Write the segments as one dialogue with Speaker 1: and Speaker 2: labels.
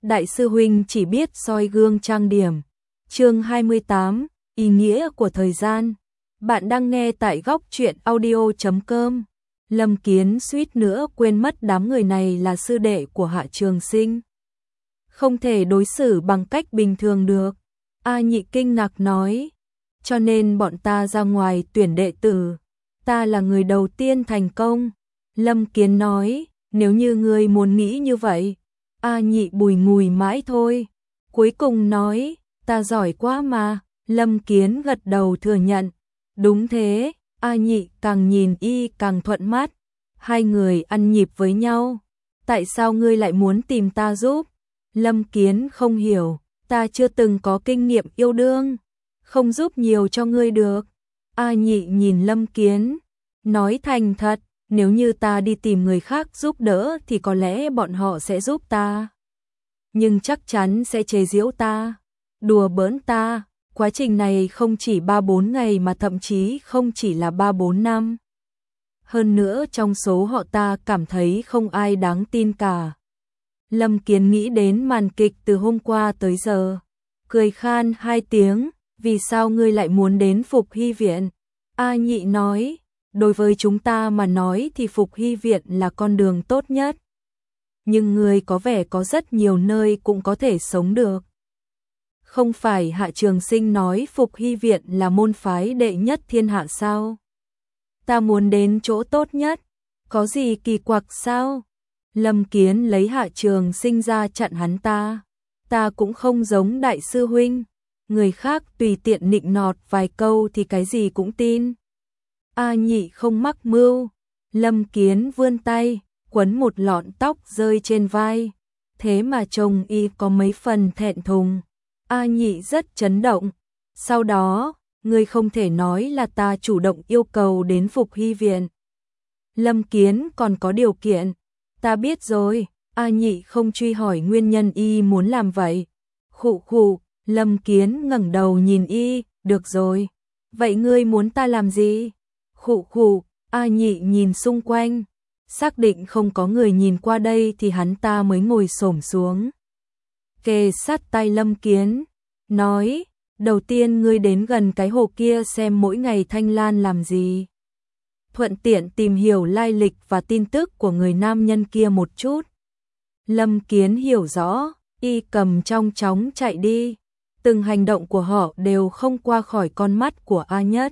Speaker 1: Đại sư huynh chỉ biết soi gương trang điểm. Chương 28, ý nghĩa của thời gian. Bạn đang nghe tại góc truyện audio.com. Lâm Kiến suýt nữa quên mất đám người này là sư đệ của Hạ Trường Sinh. Không thể đối xử bằng cách bình thường được. A Nhị kinh ngạc nói. Cho nên bọn ta ra ngoài tuyển đệ tử. Ta là người đầu tiên thành công. Lâm Kiến nói, nếu như ngươi muốn nghĩ như vậy. A Nhị bùi ngùi mãi thôi. Cuối cùng nói, ta giỏi quá mà. Lâm Kiến gật đầu thừa nhận. Đúng thế, A Nhị càng nhìn y càng thuận mắt. Hai người ăn nhịp với nhau. Tại sao ngươi lại muốn tìm ta giúp? Lâm Kiến không hiểu, ta chưa từng có kinh nghiệm yêu đương. Không giúp nhiều cho ngươi được. A Nhị nhìn Lâm Kiến, nói thành thật, nếu như ta đi tìm người khác giúp đỡ thì có lẽ bọn họ sẽ giúp ta. Nhưng chắc chắn sẽ chế giễu ta, đùa bỡn ta. Quá trình này không chỉ 3-4 ngày mà thậm chí không chỉ là 3-4 năm. Hơn nữa trong số họ ta cảm thấy không ai đáng tin cả. Lâm Kiến nghĩ đến màn kịch từ hôm qua tới giờ. Cười khan 2 tiếng, vì sao ngươi lại muốn đến Phục Hy Viện? A Nhị nói, đối với chúng ta mà nói thì Phục Hy Viện là con đường tốt nhất. Nhưng ngươi có vẻ có rất nhiều nơi cũng có thể sống được. Không phải Hạ Trường Sinh nói Phục Hy Viện là môn phái đệ nhất thiên hạ sao? Ta muốn đến chỗ tốt nhất, có gì kỳ quặc sao? Lâm Kiến lấy Hạ Trường Sinh ra chặn hắn ta. Ta cũng không giống đại sư huynh, người khác tùy tiện nịnh nọt vài câu thì cái gì cũng tin. A Nhị không mắc mưu. Lâm Kiến vươn tay, quấn một lọn tóc rơi trên vai. Thế mà chồng y có mấy phần thẹn thùng. A Nhị rất chấn động. Sau đó, ngươi không thể nói là ta chủ động yêu cầu đến Phục Hy Viện. Lâm Kiến còn có điều kiện. Ta biết rồi. A Nhị không truy hỏi nguyên nhân y muốn làm vậy. Khụ khụ. Lâm Kiến ngẩng đầu nhìn y. Được rồi. Vậy ngươi muốn ta làm gì? Khụ khụ. A Nhị nhìn xung quanh. Xác định không có người nhìn qua đây thì hắn ta mới ngồi xổm xuống. Kề sát tay Lâm Kiến, nói, đầu tiên ngươi đến gần cái hồ kia xem mỗi ngày Thanh Lan làm gì. Thuận tiện tìm hiểu lai lịch và tin tức của người nam nhân kia một chút. Lâm Kiến hiểu rõ, y cầm trong chóng chạy đi. Từng hành động của họ đều không qua khỏi con mắt của A Nhất.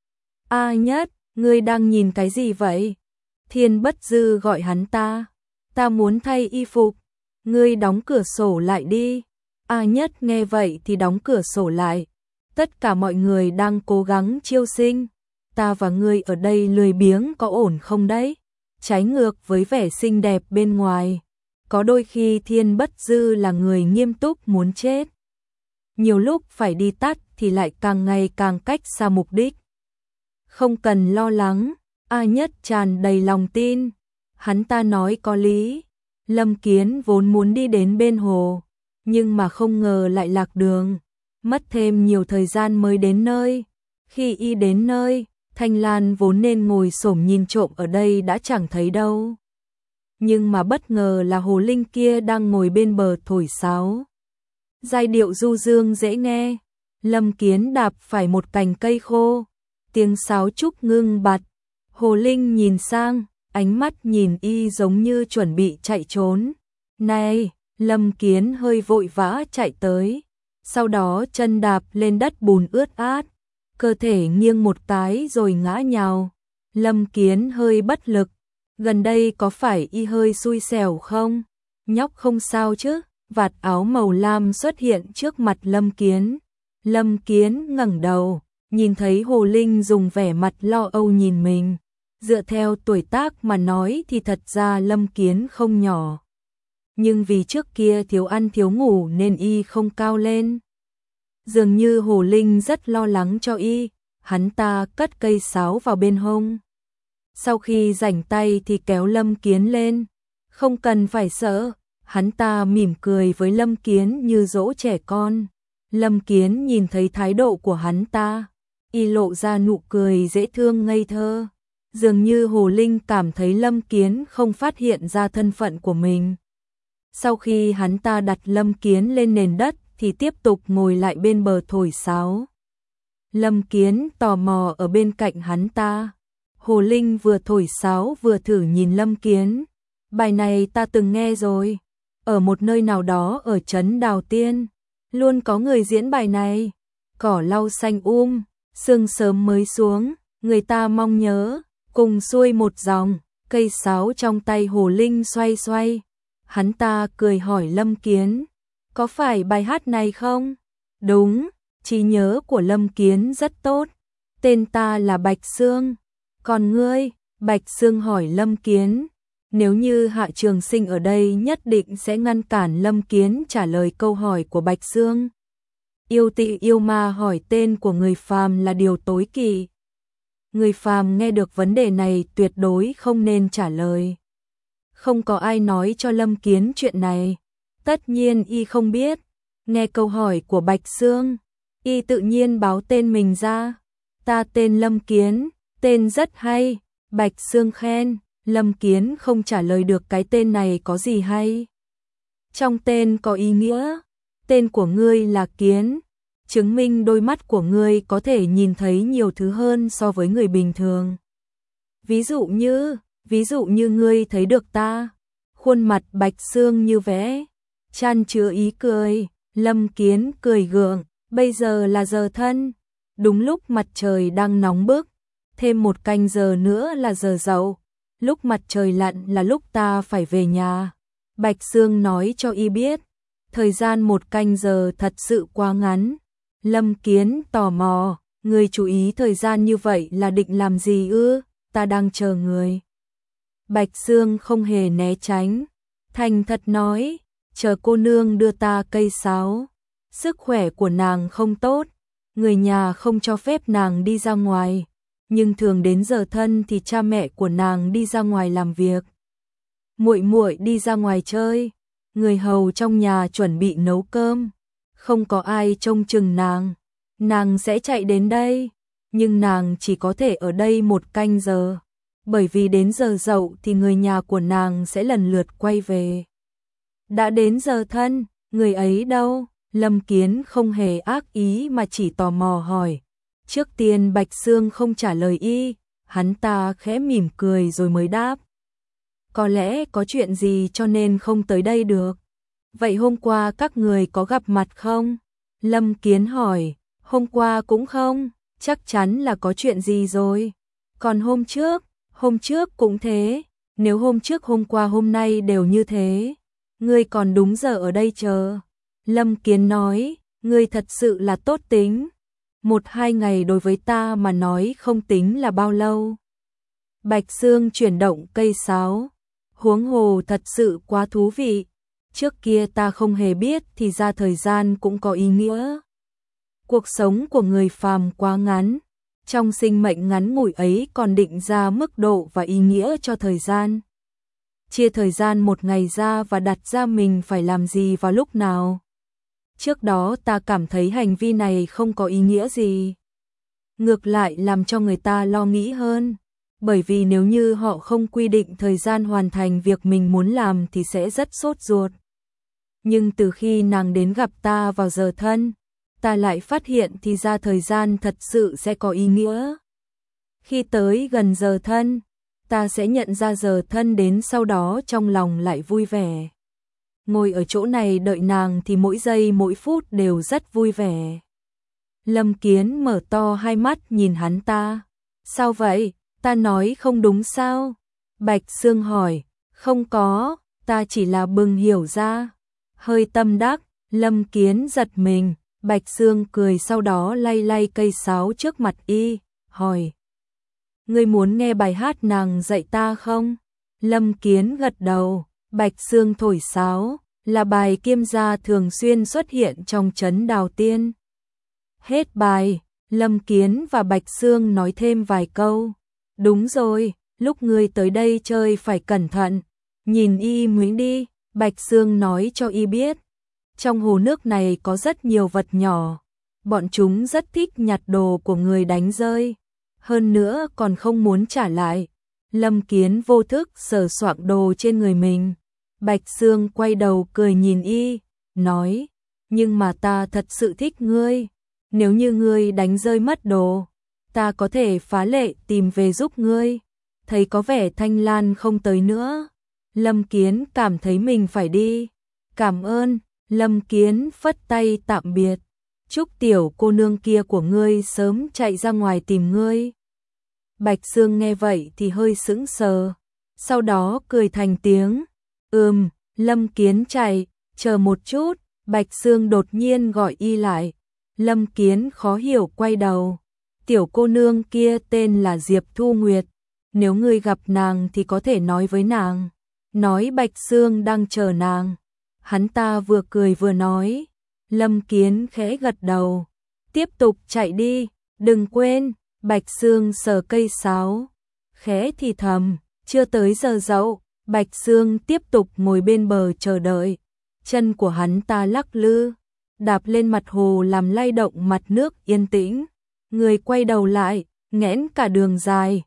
Speaker 1: A Nhất, ngươi đang nhìn cái gì vậy? Thiên Bất Dư gọi hắn ta. Ta muốn thay y phục. Ngươi đóng cửa sổ lại đi. A Nhất nghe vậy thì đóng cửa sổ lại. Tất cả mọi người đang cố gắng chiêu sinh. Ta và ngươi ở đây lười biếng có ổn không đấy? Trái ngược với vẻ xinh đẹp bên ngoài. Có đôi khi Thiên Bất Dư là người nghiêm túc muốn chết. Nhiều lúc phải đi tắt thì lại càng ngày càng cách xa mục đích. Không cần lo lắng. A Nhất tràn đầy lòng tin. Hắn ta nói có lý. Lâm Kiến vốn muốn đi đến bên hồ, nhưng mà không ngờ lại lạc đường, mất thêm nhiều thời gian mới đến nơi. Khi y đến nơi, Thanh Lan vốn nên ngồi xổm nhìn trộm ở đây đã chẳng thấy đâu. Nhưng mà bất ngờ là hồ linh kia đang ngồi bên bờ thổi sáo. Giai điệu du dương dễ nghe. Lâm Kiến đạp phải một cành cây khô, tiếng sáo trúc ngưng bặt. Hồ linh nhìn sang, ánh mắt nhìn y giống như chuẩn bị chạy trốn. Này, Lâm Kiến hơi vội vã chạy tới. Sau đó chân đạp lên đất bùn ướt át. Cơ thể nghiêng một cái rồi ngã nhào. Lâm Kiến hơi bất lực. Gần đây có phải y hơi xui xẻo không? Nhóc không sao chứ? Vạt áo màu lam xuất hiện trước mặt Lâm Kiến. Lâm Kiến ngẩng đầu, nhìn thấy Hồ Linh dùng vẻ mặt lo âu nhìn mình. Dựa theo tuổi tác mà nói thì thật ra Lâm Kiến không nhỏ. Nhưng vì trước kia thiếu ăn thiếu ngủ nên y không cao lên. Dường như Hồ Linh rất lo lắng cho y, hắn ta cất cây sáo vào bên hông. Sau khi rảnh tay thì kéo Lâm Kiến lên. Không cần phải sợ, hắn ta mỉm cười với Lâm Kiến như dỗ trẻ con. Lâm Kiến nhìn thấy thái độ của hắn ta, y lộ ra nụ cười dễ thương ngây thơ. Dường như Hồ Linh cảm thấy Lâm Kiến không phát hiện ra thân phận của mình. Sau khi hắn ta đặt Lâm Kiến lên nền đất thì tiếp tục ngồi lại bên bờ thổi sáo. Lâm Kiến tò mò ở bên cạnh hắn ta. Hồ Linh vừa thổi sáo vừa thử nhìn Lâm Kiến. Bài này ta từng nghe rồi. Ở một nơi nào đó ở trấn Đào Tiên, luôn có người diễn bài này. Cỏ lau xanh sương sớm mới xuống, người ta mong nhớ, cùng xuôi một dòng, cây sáo trong tay Hồ Linh xoay xoay. Hắn ta cười hỏi Lâm Kiến, có phải bài hát này không? Đúng, trí nhớ của Lâm Kiến rất tốt. Tên ta là Bạch Sương. Còn ngươi? Bạch Sương hỏi Lâm Kiến. Nếu như Hạ Trường Sinh ở đây nhất định sẽ ngăn cản Lâm Kiến trả lời câu hỏi của Bạch Sương. Yêu tị yêu ma hỏi tên của người phàm là điều tối kỵ. Người phàm nghe được vấn đề này tuyệt đối không nên trả lời. Không có ai nói cho Lâm Kiến chuyện này. Tất nhiên y không biết. Nghe câu hỏi của Bạch Sương, y tự nhiên báo tên mình ra. Ta tên Lâm Kiến, tên rất hay. Bạch Sương khen. Lâm Kiến không trả lời được cái tên này có gì hay. Trong tên có ý nghĩa. Tên của ngươi là Kiến, chứng minh đôi mắt của ngươi có thể nhìn thấy nhiều thứ hơn so với người bình thường. Ví dụ như ngươi thấy được ta. Khuôn mặt Bạch Sương như vẽ, chan chứa ý cười. Lâm Kiến cười gượng, bây giờ là giờ thân, đúng lúc mặt trời đang nóng bức, thêm một canh giờ nữa là giờ dậu. Lúc mặt trời lặn là lúc ta phải về nhà. Bạch Sương nói cho y biết, thời gian một canh giờ thật sự quá ngắn. Lâm Kiến tò mò, người chú ý thời gian như vậy là định làm gì ư? Ta đang chờ người. Bạch Sương không hề né tránh, thành thật nói, chờ cô nương đưa ta cây sáo. Sức khỏe của nàng không tốt, người nhà không cho phép nàng đi ra ngoài. Nhưng thường đến giờ thân thì cha mẹ của nàng đi ra ngoài làm việc, muội muội đi ra ngoài chơi, người hầu trong nhà chuẩn bị nấu cơm, không có ai trông chừng nàng sẽ chạy đến đây, nhưng nàng chỉ có thể ở đây một canh giờ, bởi vì đến giờ dậu thì người nhà của nàng sẽ lần lượt quay về. Đã đến giờ thân, người ấy đâu? Lâm Kiến không hề ác ý mà chỉ tò mò hỏi. Trước tiên Bạch Sương không trả lời y, hắn ta khẽ mỉm cười rồi mới đáp. Có lẽ có chuyện gì cho nên không tới đây được. Vậy hôm qua các người có gặp mặt không? Lâm Kiến hỏi. Hôm qua cũng không, chắc chắn là có chuyện gì rồi. Còn hôm trước cũng thế. Nếu hôm trước hôm qua hôm nay đều như thế, ngươi còn đúng giờ ở đây chờ. Lâm Kiến nói, ngươi thật sự là tốt tính. 1-2 ngày đối với ta mà nói không tính là bao lâu. Bạch Sương chuyển động cây sáo. Huống hồ thật sự quá thú vị. Trước kia ta không hề biết thì ra thời gian cũng có ý nghĩa. Cuộc sống của người phàm quá ngắn. Trong sinh mệnh ngắn ngủi ấy còn định ra mức độ và ý nghĩa cho thời gian. Chia thời gian một ngày ra và đặt ra mình phải làm gì vào lúc nào. Trước đó ta cảm thấy hành vi này không có ý nghĩa gì. Ngược lại làm cho người ta lo nghĩ hơn. Bởi vì nếu như họ không quy định thời gian hoàn thành việc mình muốn làm thì sẽ rất sốt ruột. Nhưng từ khi nàng đến gặp ta vào giờ thân, ta lại phát hiện thì ra thời gian thật sự sẽ có ý nghĩa. Khi tới gần giờ thân, ta sẽ nhận ra giờ thân đến, sau đó trong lòng lại vui vẻ. Ngồi ở chỗ này đợi nàng thì mỗi giây mỗi phút đều rất vui vẻ. Lâm Kiến mở to hai mắt nhìn hắn ta. Sao vậy? Ta nói không đúng sao? Bạch Sương hỏi. Không có, ta chỉ là bừng hiểu ra. Hơi tâm đắc, Lâm Kiến giật mình. Bạch Sương cười sau đó lay lay cây sáo trước mặt y, hỏi. Ngươi muốn nghe bài hát nàng dạy ta không? Lâm Kiến gật đầu. Bạch Sương thổi sáo, là bài Kiêm Gia thường xuyên xuất hiện trong trấn Đào Tiên. Hết bài, Lâm Kiến và Bạch Sương nói thêm vài câu. Đúng rồi, lúc ngươi tới đây chơi phải cẩn thận. Nhìn y muếng đi, Bạch Sương nói cho y biết. Trong hồ nước này có rất nhiều vật nhỏ. Bọn chúng rất thích nhặt đồ của người đánh rơi. Hơn nữa còn không muốn trả lại. Lâm Kiến vô thức sờ soạng đồ trên người mình. Bạch Sương quay đầu cười nhìn y, nói, nhưng mà ta thật sự thích ngươi, nếu như ngươi đánh rơi mất đồ, ta có thể phá lệ tìm về giúp ngươi. Thấy có vẻ Thanh Lan không tới nữa, Lâm Kiến cảm thấy mình phải đi. Cảm ơn. Lâm Kiến phất tay tạm biệt. Chúc tiểu cô nương kia của ngươi sớm chạy ra ngoài tìm ngươi. Bạch Sương nghe vậy thì hơi sững sờ, sau đó cười thành tiếng. Lâm Kiến chạy, chờ một chút. Bạch Sương đột nhiên gọi y lại. Lâm Kiến khó hiểu quay đầu. Tiểu cô nương kia tên là Diệp Thu Nguyệt, nếu ngươi gặp nàng thì có thể nói với nàng. Nói Bạch Sương đang chờ nàng. Hắn ta vừa cười vừa nói. Lâm Kiến khẽ gật đầu. Tiếp tục chạy đi, đừng quên. Bạch Sương sờ cây sáo, khẽ thì thầm. Chưa tới giờ dậu, Bạch Sương tiếp tục ngồi bên bờ chờ đợi. Chân của hắn ta lắc lư, đạp lên mặt hồ làm lay động mặt nước yên tĩnh. Người quay đầu lại, nghẽn cả đường dài.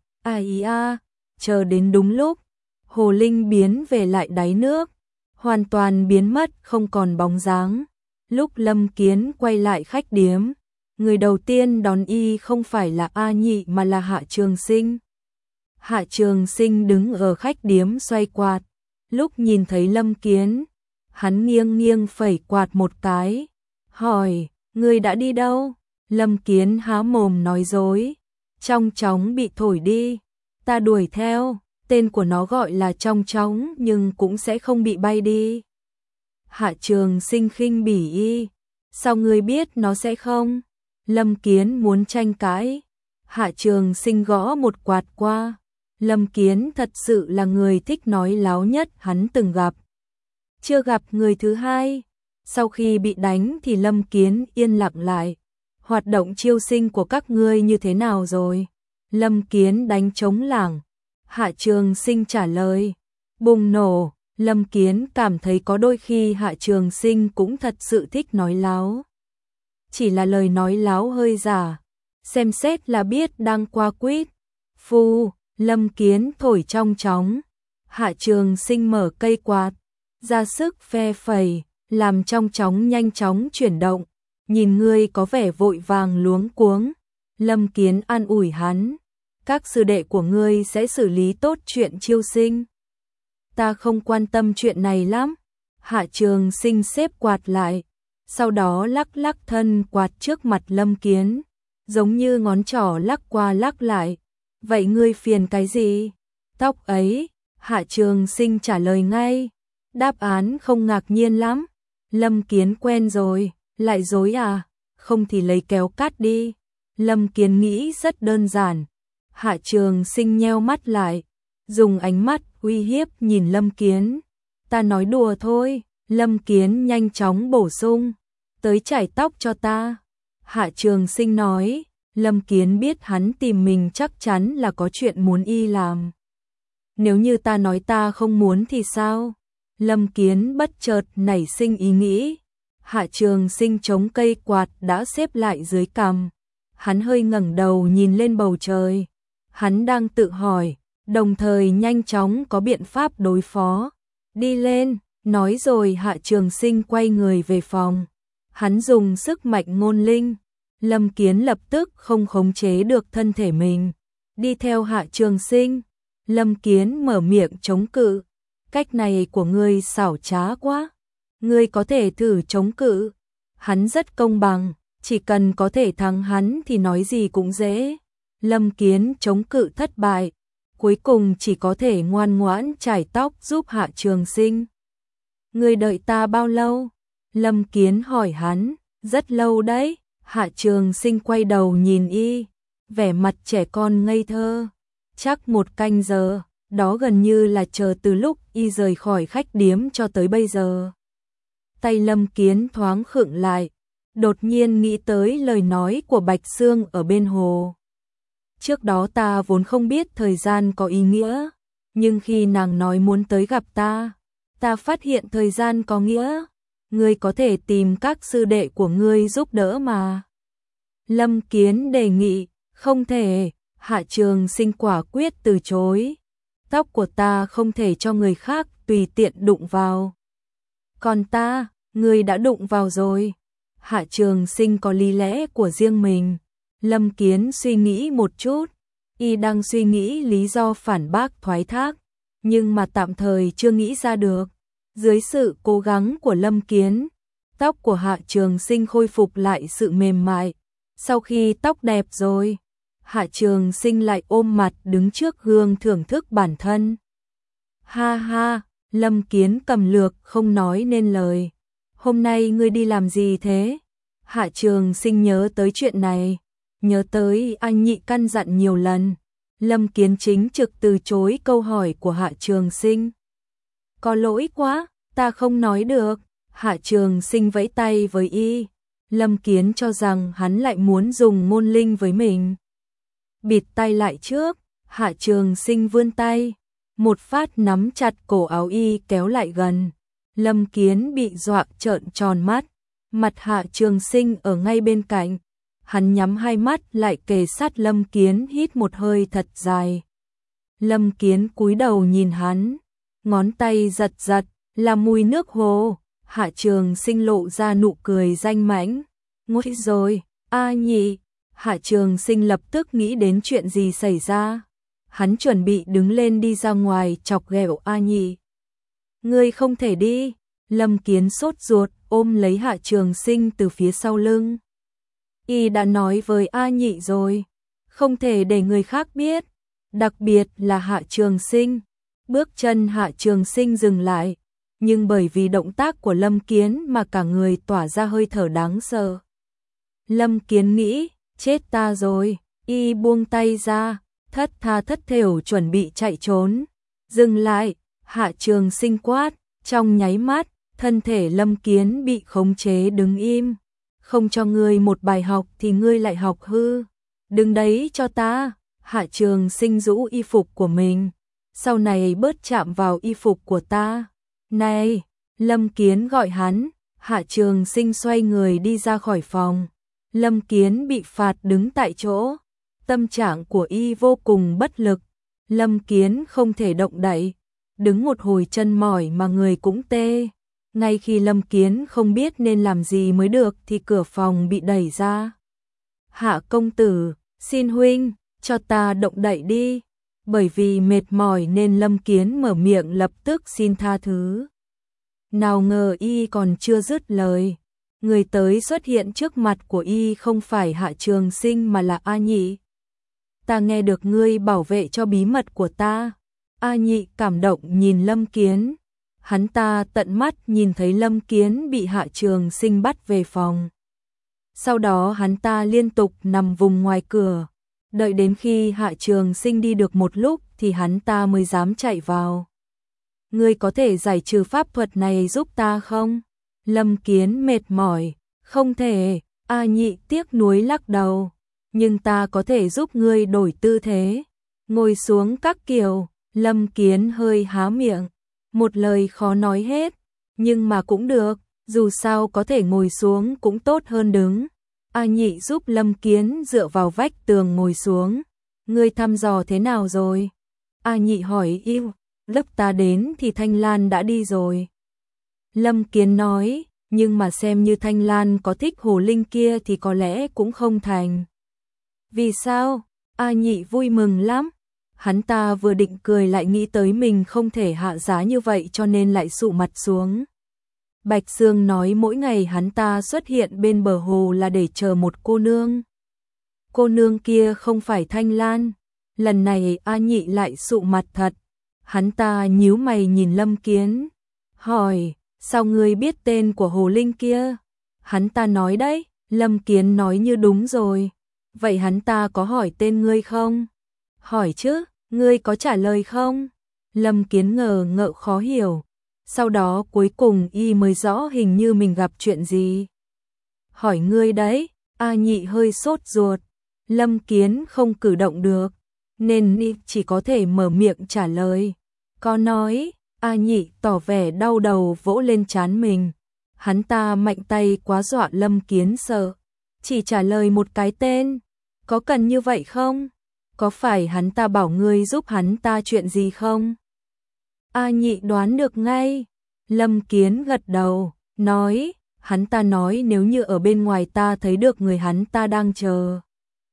Speaker 1: Chờ đến đúng lúc, hồ linh biến về lại đáy nước, hoàn toàn biến mất không còn bóng dáng. Lúc Lâm Kiến quay lại khách điếm, người đầu tiên đón y không phải là A Nhị mà là Hạ Trường Sinh. Hạ Trường Sinh đứng ở khách điếm xoay quạt, lúc nhìn thấy Lâm Kiến, hắn nghiêng nghiêng phẩy quạt một cái, hỏi, người đã đi đâu? Lâm Kiến há mồm nói dối, Trong Chóng bị thổi đi, ta đuổi theo, tên của nó gọi là Trong Chóng nhưng cũng sẽ không bị bay đi. Hạ Trường Sinh khinh bỉ y, sao ngươi biết nó sẽ không? Lâm Kiến muốn tranh cãi, Hạ Trường Sinh gõ một quạt qua. Lâm Kiến thật sự là người thích nói láo nhất hắn từng gặp. Chưa gặp người thứ hai. Sau khi bị đánh thì Lâm Kiến yên lặng lại. Hoạt động chiêu sinh của các ngươi như thế nào rồi? Lâm Kiến đánh trống lảng. Hạ Trường Sinh trả lời. Bùng nổ. Lâm Kiến cảm thấy có đôi khi Hạ Trường Sinh cũng thật sự thích nói láo. Chỉ là lời nói láo hơi giả. Xem xét là biết đang qua quýt. Phu, Lâm Kiến thổi Trong Chóng. Hạ Trường Sinh mở cây quạt, ra sức phe phẩy, làm Trong Chóng nhanh chóng chuyển động. Nhìn ngươi có vẻ vội vàng luống cuống. Lâm Kiến an ủi hắn. Các sư đệ của ngươi sẽ xử lý tốt chuyện chiêu sinh. Ta không quan tâm chuyện này lắm. Hạ Trường Sinh xếp quạt lại, sau đó lắc lắc thân quạt trước mặt Lâm Kiến, giống như ngón trỏ lắc qua lắc lại. Vậy ngươi phiền cái gì? Tóc ấy. Hạ Trường Sinh trả lời ngay. Đáp án không ngạc nhiên lắm. Lâm Kiến quen rồi, lại dối à? Không thì lấy kéo cắt đi. Lâm Kiến nghĩ rất đơn giản. Hạ Trường Sinh nheo mắt lại, dùng ánh mắt uy hiếp nhìn Lâm Kiến. Ta nói đùa thôi. Lâm Kiến nhanh chóng bổ sung. Tới chải tóc cho ta. Hạ Trường Sinh nói. Lâm Kiến biết hắn tìm mình chắc chắn là có chuyện muốn y làm. Nếu như ta nói ta không muốn thì sao? Lâm Kiến bất chợt nảy sinh ý nghĩ. Hạ Trường Sinh chống cây quạt đã xếp lại dưới cằm. Hắn hơi ngẩng đầu nhìn lên bầu trời. Hắn đang tự hỏi, đồng thời nhanh chóng có biện pháp đối phó. Đi lên, nói rồi Hạ Trường Sinh quay người về phòng. Hắn dùng sức mạnh ngôn linh. Lâm Kiến lập tức không khống chế được thân thể mình. Đi theo Hạ Trường Sinh. Lâm Kiến mở miệng chống cự. Cách này của ngươi xảo trá quá. Ngươi có thể thử chống cự. Hắn rất công bằng. Chỉ cần có thể thắng hắn thì nói gì cũng dễ. Lâm Kiến chống cự thất bại. Cuối cùng chỉ có thể ngoan ngoãn chải tóc giúp Hạ Trường Sinh. Ngươi đợi ta bao lâu? Lâm Kiến hỏi hắn. Rất lâu đấy. Hạ Trường Sinh quay đầu nhìn y, vẻ mặt trẻ con ngây thơ. Chắc 1 canh giờ, đó gần như là chờ từ lúc y rời khỏi khách điếm cho tới bây giờ. Tay Lâm Kiến thoáng khựng lại, đột nhiên nghĩ tới lời nói của Bạch Sương ở bên hồ. Trước đó ta vốn không biết thời gian có ý nghĩa, nhưng khi nàng nói muốn tới gặp ta phát hiện thời gian có nghĩa. Ngươi có thể tìm các sư đệ của ngươi giúp đỡ mà. Lâm Kiến đề nghị. Không thể. Hạ Trường Sinh quả quyết từ chối. Tóc của ta không thể cho người khác tùy tiện đụng vào. Còn ta, ngươi đã đụng vào rồi. Hạ Trường Sinh có lý lẽ của riêng mình. Lâm Kiến suy nghĩ một chút, y đang suy nghĩ lý do phản bác thoái thác, nhưng mà tạm thời chưa nghĩ ra được. Dưới sự cố gắng của Lâm Kiến, tóc của Hạ Trường Sinh khôi phục lại sự mềm mại. Sau khi tóc đẹp rồi, Hạ Trường Sinh lại ôm mặt đứng trước gương thưởng thức bản thân. Ha ha, Lâm Kiến cầm lược không nói nên lời. Hôm nay ngươi đi làm gì thế? Hạ Trường Sinh nhớ tới chuyện này, nhớ tới anh Nhị căn dặn nhiều lần. Lâm Kiến chính trực từ chối câu hỏi của Hạ Trường Sinh. Có lỗi quá, ta không nói được. Hạ Trường Sinh vẫy tay với y. Lâm Kiến cho rằng hắn lại muốn dùng ngôn linh với mình. Bịt tay lại trước, Hạ Trường Sinh vươn tay, một phát nắm chặt cổ áo y kéo lại gần. Lâm Kiến bị dọa trợn tròn mắt, mặt Hạ Trường Sinh ở ngay bên cạnh. Hắn nhắm hai mắt lại kề sát Lâm Kiến hít một hơi thật dài. Lâm Kiến cúi đầu nhìn hắn, ngón tay giật giật, là mùi nước hồ. Hạ Trường Sinh lộ ra nụ cười danh mãnh. Ngồi rồi, A Nhị. Hạ Trường Sinh lập tức nghĩ đến chuyện gì xảy ra. Hắn chuẩn bị đứng lên đi ra ngoài chọc ghẹo A Nhị. Ngươi không thể đi. Lâm Kiến sốt ruột ôm lấy Hạ Trường Sinh từ phía sau lưng. Y đã nói với A Nhị rồi, không thể để người khác biết, đặc biệt là Hạ Trường Sinh. Bước chân Hạ Trường Sinh dừng lại, nhưng bởi vì động tác của Lâm Kiến mà cả người tỏa ra hơi thở đáng sợ. Lâm Kiến nghĩ, chết ta rồi, y buông tay ra, thất tha thất thểu chuẩn bị chạy trốn. Dừng lại, Hạ Trường Sinh quát, trong nháy mắt, thân thể Lâm Kiến bị khống chế đứng im. Không cho ngươi một bài học thì ngươi lại học hư. Đứng đấy cho ta. Hạ Trường Sinh rũ y phục của mình. Sau này bớt chạm vào y phục của ta. Này, Lâm Kiến gọi hắn. Hạ Trường Sinh xoay người đi ra khỏi phòng. Lâm Kiến bị phạt đứng tại chỗ. Tâm trạng của y vô cùng bất lực. Lâm Kiến không thể động đậy. Đứng một hồi chân mỏi mà người cũng tê. Ngay khi Lâm Kiến không biết nên làm gì mới được thì cửa phòng bị đẩy ra. Hạ công tử, xin huynh, cho ta động đậy đi. Bởi vì mệt mỏi nên Lâm Kiến mở miệng lập tức xin tha thứ. Nào ngờ y còn chưa dứt lời. Người tới xuất hiện trước mặt của y không phải Hạ Trường Sinh mà là A Nhị. Ta nghe được ngươi bảo vệ cho bí mật của ta. A Nhị cảm động nhìn Lâm Kiến. Hắn ta tận mắt nhìn thấy Lâm Kiến bị Hạ Trường Sinh bắt về phòng. Sau đó hắn ta liên tục nằm vùng ngoài cửa. Đợi đến khi Hạ Trường Sinh đi được một lúc thì hắn ta mới dám chạy vào. Ngươi có thể giải trừ pháp thuật này giúp ta không? Lâm Kiến mệt mỏi. Không thể. A Nhị tiếc nuối lắc đầu. Nhưng ta có thể giúp ngươi đổi tư thế. Ngồi xuống các kiểu. Lâm Kiến hơi há miệng. Một lời khó nói hết, nhưng mà cũng được, dù sao có thể ngồi xuống cũng tốt hơn đứng. A Nhị giúp Lâm Kiến dựa vào vách tường ngồi xuống. Ngươi thăm dò thế nào rồi? A Nhị hỏi yêu, lúc ta đến thì Thanh Lan đã đi rồi. Lâm Kiến nói, nhưng mà xem như Thanh Lan có thích hồ linh kia thì có lẽ cũng không thành. Vì sao? A Nhị vui mừng lắm. Hắn ta vừa định cười lại nghĩ tới mình không thể hạ giá như vậy cho nên lại sụ mặt xuống. Bạch Sương nói mỗi ngày hắn ta xuất hiện bên bờ hồ là để chờ một cô nương. Cô nương kia không phải Thanh Lan. Lần này A Nhị lại sụ mặt thật. Hắn ta nhíu mày nhìn Lâm Kiến. Hỏi, sao ngươi biết tên của hồ linh kia? Hắn ta nói đấy. Lâm Kiến nói như đúng rồi. Vậy hắn ta có hỏi tên ngươi không? Hỏi chứ, ngươi có trả lời không? Lâm Kiến ngờ ngợ khó hiểu. Sau đó cuối cùng y mới rõ hình như mình gặp chuyện gì. Hỏi ngươi đấy. A Nhị hơi sốt ruột. Lâm Kiến không cử động được, nên y chỉ có thể mở miệng trả lời. Có nói. A Nhị tỏ vẻ đau đầu vỗ lên trán mình. Hắn ta mạnh tay quá dọa Lâm Kiến sợ. Chỉ trả lời một cái tên. Có cần như vậy không? có phải hắn ta bảo ngươi giúp hắn ta chuyện gì không? A Nhị đoán được ngay. Lâm Kiến gật đầu, nói, hắn ta nói nếu như ở bên ngoài ta thấy được người hắn ta đang chờ,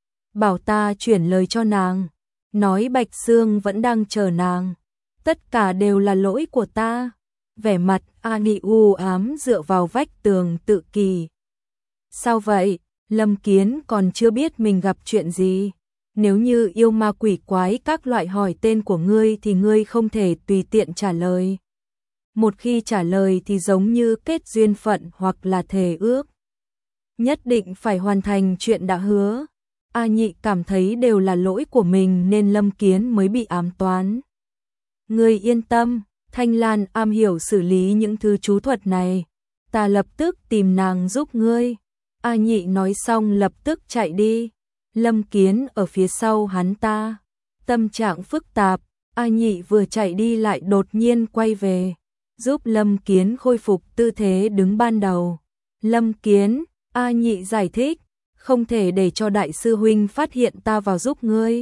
Speaker 1: bảo ta chuyển lời cho nàng, nói Bạch Sương vẫn đang chờ nàng. Tất cả đều là lỗi của ta. Vẻ mặt A Nhị u ám dựa vào vách tường tự kỷ. Sao vậy? Lâm Kiến còn chưa biết mình gặp chuyện gì. Nếu như yêu ma quỷ quái các loại hỏi tên của ngươi thì ngươi không thể tùy tiện trả lời. Một khi trả lời thì giống như kết duyên phận hoặc là thề ước. Nhất định phải hoàn thành chuyện đã hứa. A Nhị cảm thấy đều là lỗi của mình nên Lâm Kiến mới bị ám toán. Ngươi yên tâm, Thanh Lan am hiểu xử lý những thứ chú thuật này. Ta lập tức tìm nàng giúp ngươi. A Nhị nói xong lập tức chạy đi. Lâm Kiến ở phía sau hắn ta. Tâm trạng phức tạp, A Nhị vừa chạy đi lại đột nhiên quay về, giúp Lâm Kiến khôi phục tư thế đứng ban đầu. Lâm Kiến, A Nhị giải thích, không thể để cho đại sư huynh phát hiện ta vào giúp ngươi.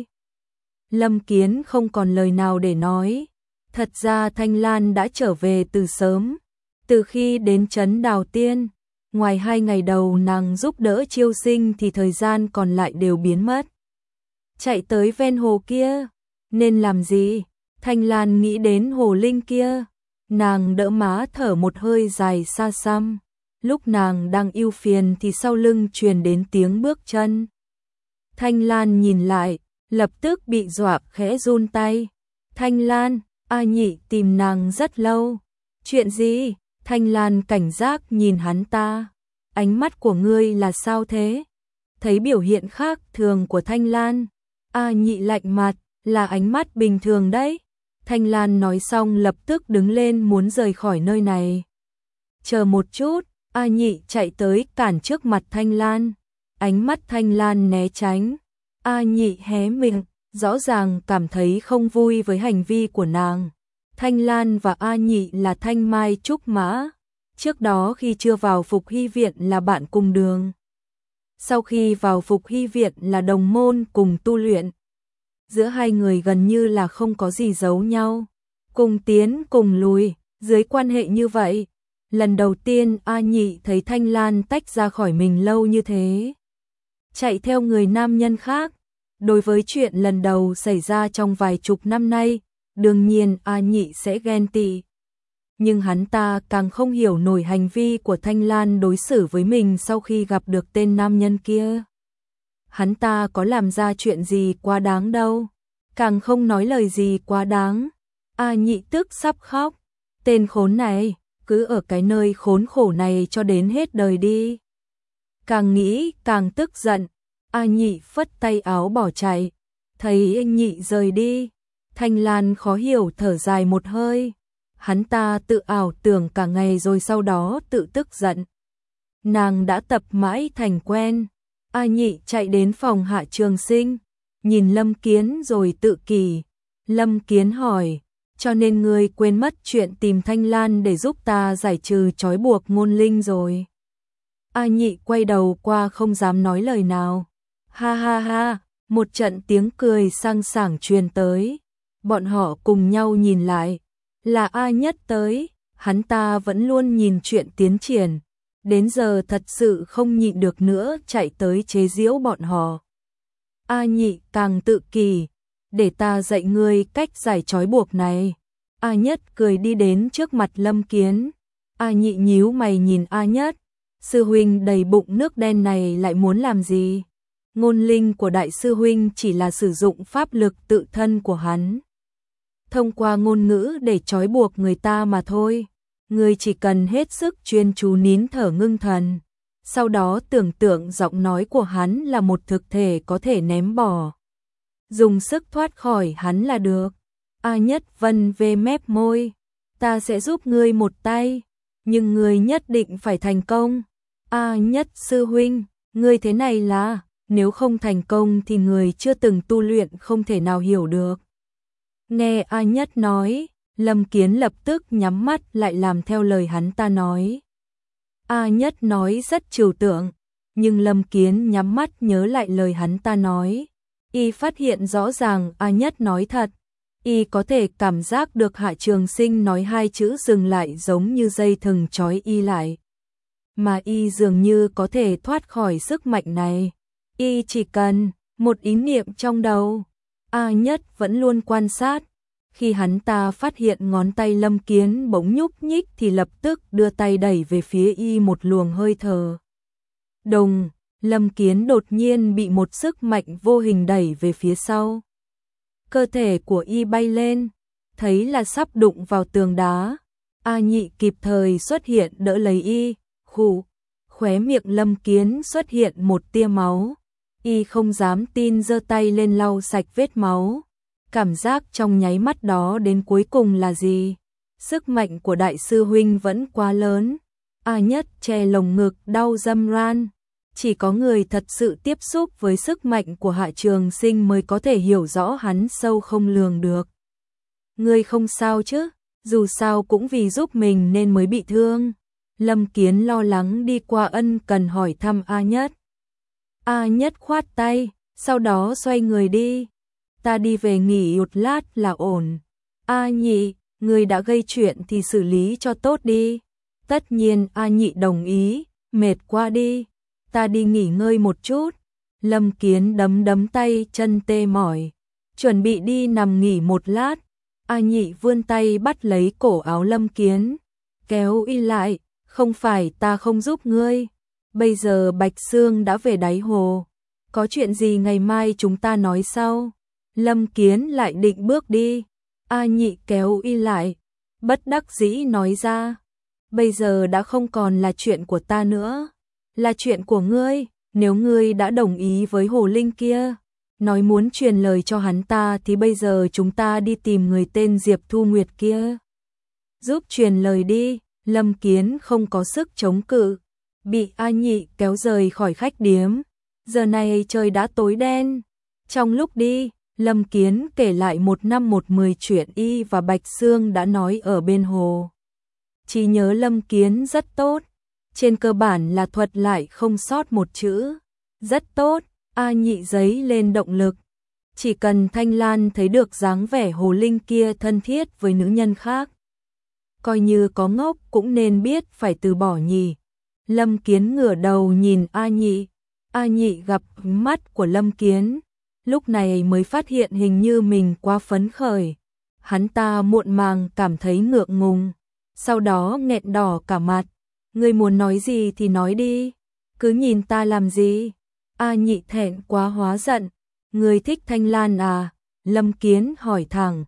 Speaker 1: Lâm Kiến không còn lời nào để nói. Thật ra Thanh Lan đã trở về từ sớm, từ khi đến trấn Đào Tiên. Ngoài 2 ngày đầu nàng giúp đỡ Chiêu Sinh thì thời gian còn lại đều biến mất. Chạy tới ven hồ kia, nên làm gì? Thanh Lan nghĩ đến hồ linh kia. Nàng đỡ má thở một hơi dài xa xăm. Lúc nàng đang ưu phiền thì sau lưng truyền đến tiếng bước chân. Thanh Lan nhìn lại, lập tức bị dọa khẽ run tay. Thanh Lan, A Nhị tìm nàng rất lâu. Chuyện gì? Thanh Lan cảnh giác nhìn hắn ta. Ánh mắt của ngươi là sao thế? Thấy biểu hiện khác thường của Thanh Lan. A Nhị lạnh mặt, là ánh mắt bình thường đấy. Thanh Lan nói xong lập tức đứng lên muốn rời khỏi nơi này. Chờ một chút, A Nhị chạy tới cản trước mặt Thanh Lan. Ánh mắt Thanh Lan né tránh. A Nhị hé miệng, rõ ràng cảm thấy không vui với hành vi của nàng. Thanh Lan và A Nhị là thanh mai trúc mã. Trước đó khi chưa vào Phục Hy Viện là bạn cùng đường. Sau khi vào Phục Hy Viện là đồng môn cùng tu luyện. Giữa hai người gần như là không có gì giấu nhau. Cùng tiến cùng lùi, dưới quan hệ như vậy. Lần đầu tiên A Nhị thấy Thanh Lan tách ra khỏi mình lâu như thế. Chạy theo người nam nhân khác. Đối với chuyện lần đầu xảy ra trong vài chục năm nay, đương nhiên A Nhị sẽ ghen tị. Nhưng hắn ta càng không hiểu nổi hành vi của Thanh Lan đối xử với mình sau khi gặp được tên nam nhân kia. Hắn ta có làm ra chuyện gì quá đáng đâu, càng không nói lời gì quá đáng. A Nhị tức sắp khóc. Tên khốn này, cứ ở cái nơi khốn khổ này cho đến hết đời đi. Càng nghĩ càng tức giận. A Nhị phất tay áo bỏ chạy. Thấy anh Nhị rời đi, Thanh Lan khó hiểu thở dài một hơi. Hắn ta tự ảo tưởng cả ngày rồi sau đó tự tức giận. Nàng đã tập mãi thành quen. A Nhị chạy đến phòng Hạ Trường Sinh, nhìn Lâm Kiến rồi tự kỷ. Lâm Kiến hỏi, cho nên ngươi quên mất chuyện tìm Thanh Lan để giúp ta giải trừ trói buộc Ngôn Linh rồi. A Nhị quay đầu qua không dám nói lời nào. Ha ha ha, một trận tiếng cười sang sảng truyền tới. Bọn họ cùng nhau nhìn lại. Là A Nhất tới, hắn ta vẫn luôn nhìn chuyện tiến triển. Đến giờ thật sự không nhịn được nữa chạy tới chế giễu bọn họ. A Nhị càng tự kỷ, để ta dạy ngươi cách giải trói buộc này. A Nhất cười đi đến trước mặt Lâm Kiến. A Nhị nhíu mày nhìn A Nhất. Sư huynh đầy bụng nước đen này lại muốn làm gì? Ngôn linh của đại sư huynh chỉ là sử dụng pháp lực tự thân của hắn. Thông qua ngôn ngữ để trói buộc người ta mà thôi. Ngươi chỉ cần hết sức chuyên chú nín thở ngưng thần. Sau đó tưởng tượng giọng nói của hắn là một thực thể có thể ném bỏ. Dùng sức thoát khỏi hắn là được. A Nhất vân về mép môi. Ta sẽ giúp ngươi một tay. Nhưng ngươi nhất định phải thành công. A Nhất sư huynh, ngươi thế này là, nếu không thành công thì người chưa từng tu luyện không thể nào hiểu được. Nghe A Nhất nói, Lâm Kiến lập tức nhắm mắt lại làm theo lời hắn ta nói. A Nhất nói rất trừu tượng, nhưng Lâm Kiến nhắm mắt nhớ lại lời hắn ta nói. Y phát hiện rõ ràng A Nhất nói thật. Y có thể cảm giác được Hạ Trường Sinh nói hai chữ dừng lại giống như dây thừng trói Y lại. Mà Y dường như có thể thoát khỏi sức mạnh này. Y chỉ cần một ý niệm trong đầu. A Nhất vẫn luôn quan sát. Khi hắn ta phát hiện ngón tay Lâm Kiến bỗng nhúc nhích thì lập tức đưa tay đẩy về phía Y một luồng hơi thở. Đùng, Lâm Kiến đột nhiên bị một sức mạnh vô hình đẩy về phía sau. Cơ thể của Y bay lên, thấy là sắp đụng vào tường đá. A Nhị kịp thời xuất hiện đỡ lấy Y, khóe miệng Lâm Kiến xuất hiện một tia máu. Y không dám tin giơ tay lên lau sạch vết máu. Cảm giác trong nháy mắt đó đến cuối cùng là gì? Sức mạnh của đại sư huynh vẫn quá lớn. A Nhất che lồng ngực đau râm ran. Chỉ có người thật sự tiếp xúc với sức mạnh của Hạ Trường Sinh mới có thể hiểu rõ hắn sâu không lường được. Ngươi không sao chứ? Dù sao cũng vì giúp mình nên mới bị thương. Lâm Kiến lo lắng đi qua ân cần hỏi thăm A Nhất. A Nhất khoát tay, sau đó xoay người đi. Ta đi về nghỉ một lát là ổn. A Nhị, người đã gây chuyện thì xử lý cho tốt đi. Tất nhiên A Nhị đồng ý, mệt quá đi. Ta đi nghỉ ngơi một chút. Lâm Kiến đấm tay chân tê mỏi. Chuẩn bị đi nằm nghỉ một lát. A Nhị vươn tay bắt lấy cổ áo Lâm Kiến. Kéo Y lại, không phải ta không giúp ngươi. Bây giờ Bạch Sương đã về đáy hồ. Có chuyện gì ngày mai chúng ta nói sau. Lâm Kiến lại định bước đi. A Nhị kéo Y lại. Bất đắc dĩ nói ra. Bây giờ đã không còn là chuyện của ta nữa. Là chuyện của ngươi. Nếu ngươi đã đồng ý với hồ linh kia, nói muốn truyền lời cho hắn ta thì bây giờ chúng ta đi tìm người tên Diệp Thu Nguyệt kia. Giúp truyền lời đi. Lâm Kiến không có sức chống cự. Bị A Nhị kéo rời khỏi khách điếm. Giờ này trời đã tối đen. Trong lúc đi, Lâm Kiến kể lại 1/10 chuyện Y và Bạch Sương đã nói ở bên hồ. Trí nhớ Lâm Kiến rất tốt. Trên cơ bản là thuật lại không sót một chữ. Rất tốt, A Nhị giấy lên động lực. Chỉ cần Thanh Lan thấy được dáng vẻ hồ linh kia thân thiết với nữ nhân khác, coi như có ngốc cũng nên biết phải từ bỏ nhỉ. Lâm Kiến ngửa đầu nhìn A Nhị. A Nhị gặp mắt của Lâm Kiến. Lúc này mới phát hiện hình như mình quá phấn khởi. Hắn ta muộn màng cảm thấy ngượng ngùng. Sau đó nghẹn đỏ cả mặt. Ngươi muốn nói gì thì nói đi. Cứ nhìn ta làm gì? A Nhị thẹn quá hóa giận. Ngươi thích Thanh Lan à? Lâm Kiến hỏi thẳng.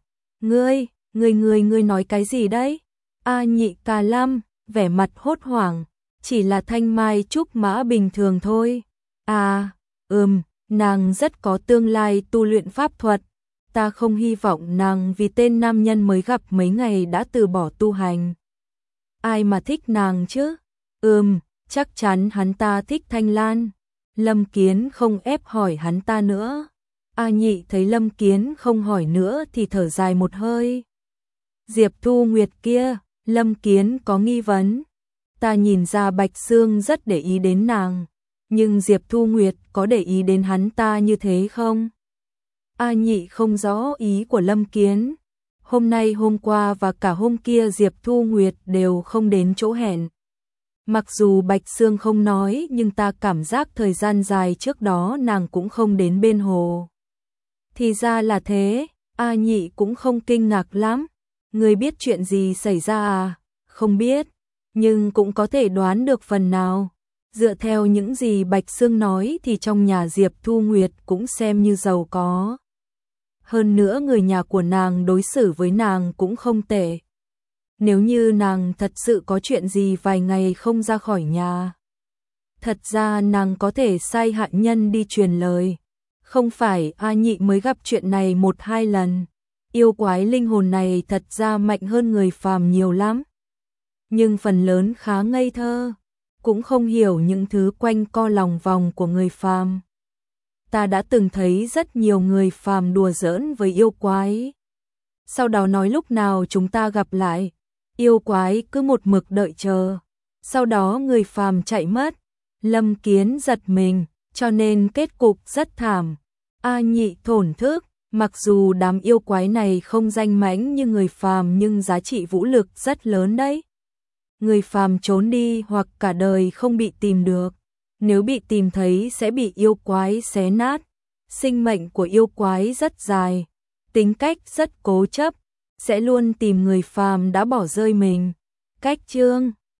Speaker 1: Ngươi nói cái gì đấy? A Nhị cà lăm, vẻ mặt hốt hoảng. Chỉ là thanh mai trúc mã bình thường thôi. À, nàng rất có tương lai tu luyện pháp thuật. Ta không hy vọng nàng vì tên nam nhân mới gặp mấy ngày đã từ bỏ tu hành. Ai mà thích nàng chứ? Chắc chắn hắn ta thích Thanh Lan. Lâm Kiến không ép hỏi hắn ta nữa. A Nhị thấy Lâm Kiến không hỏi nữa thì thở dài một hơi. Diệp Thu Nguyệt kia, Lâm Kiến có nghi vấn. Ta nhìn ra Bạch Sương rất để ý đến nàng. Nhưng Diệp Thu Nguyệt có để ý đến hắn ta như thế không? A Nhị không rõ ý của Lâm Kiến. Hôm nay hôm qua và cả hôm kia Diệp Thu Nguyệt đều không đến chỗ hẹn. Mặc dù Bạch Sương không nói nhưng ta cảm giác thời gian dài trước đó nàng cũng không đến bên hồ. Thì ra là thế, A Nhị cũng không kinh ngạc lắm. Ngươi biết chuyện gì xảy ra à? Không biết, nhưng cũng có thể đoán được phần nào. Dựa theo những gì Bạch Sương nói thì trong nhà Diệp Thu Nguyệt cũng xem như giàu có. Hơn nữa người nhà của nàng đối xử với nàng cũng không tệ. Nếu như nàng thật sự có chuyện gì vài ngày không ra khỏi nhà, thật ra nàng có thể sai hạ nhân đi truyền lời. Không phải A Nhị mới gặp chuyện này 1-2 lần. Yêu quái linh hồn này thật ra mạnh hơn người phàm nhiều lắm. Nhưng phần lớn khá ngây thơ, cũng không hiểu những thứ quanh co lòng vòng của người phàm. Ta đã từng thấy rất nhiều người phàm đùa giỡn với yêu quái. Sau đó nói lúc nào chúng ta gặp lại, yêu quái cứ một mực đợi chờ. Sau đó người phàm chạy mất. Lâm Kiến giật mình, cho nên kết cục rất thảm. A Nhị thổn thức, mặc dù đám yêu quái này không danh mãnh như người phàm nhưng giá trị vũ lực rất lớn đấy. Người phàm trốn đi hoặc cả đời không bị tìm được, nếu bị tìm thấy sẽ bị yêu quái xé nát. Sinh mệnh của yêu quái rất dài, tính cách rất cố chấp, sẽ luôn tìm người phàm đã bỏ rơi mình. Cách chương